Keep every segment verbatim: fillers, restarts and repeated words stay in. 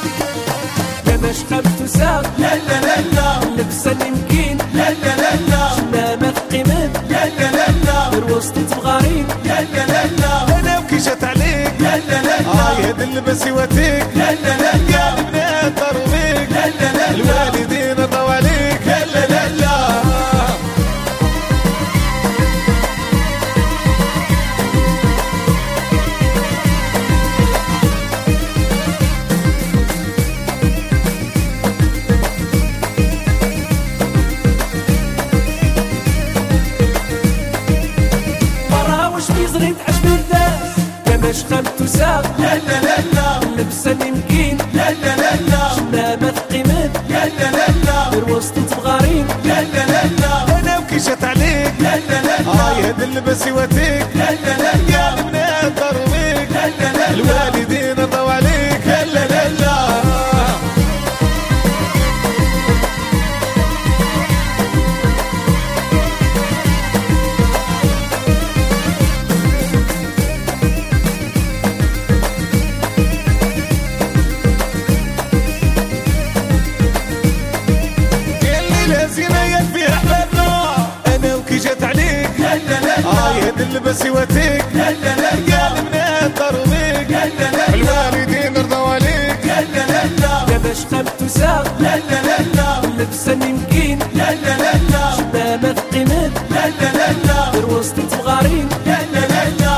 كما شقبت ساق لا لا لا لا لبسة يمكن لا لا لا لا شنامة تقيمت لا لا لا لا غير وسطي تبغارين لا لا لا لا انا وكي جات عليك لا لا لا لا هاي هاد اللبس يواتيك لا لا لا لا البنات طاروا بيك لا لا لا لا الوالدين رضاو عليك لا لا لا لا زريت عجب الناس كما شقمت وساق لا لا لا لا لبسة يمكن لا لا لا لا شنامة تقيمت لا لا لا لا غير وسطي تبغارين لا لا لا لا انا وكي جات عليك لا لا لا لا هاي هاد اللبس يواتيك لا لا لا لا البنات طاروا بيك لا لا لا لا الوالدين رضاو عليك لا لا لا لا جات عليك لا لا لا هاي هاد اللبس يواتيك لا لا لا لا البنات طاروا بيك لا لا لا الوالدين رضاو عليك لا لا لا لا كما شقمت وساق لا لا لا لا لبسة يمكن لا لا لا لا شنامة تقيمت لا لا لا لا غير وسطي تبغارين لا لا لا لا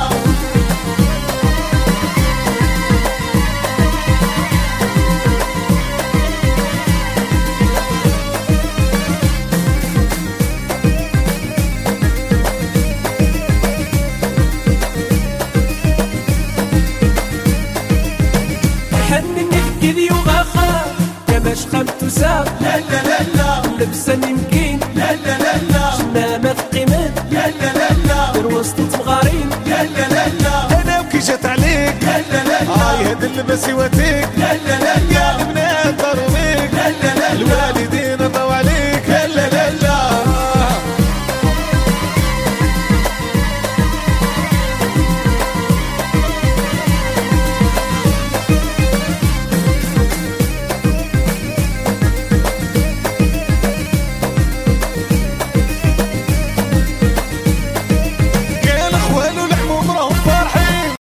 كذي وغاخا كما شقمت وساق لا لا لا لا لبسة يمكن لا لا لا لا شنامة تقيمت لا لا لا لا غير وسطي تبغارين لا لا لا لا انا وكي جات عليك لا لا لا هاي هاد اللبس يواتيك لا لا لا لا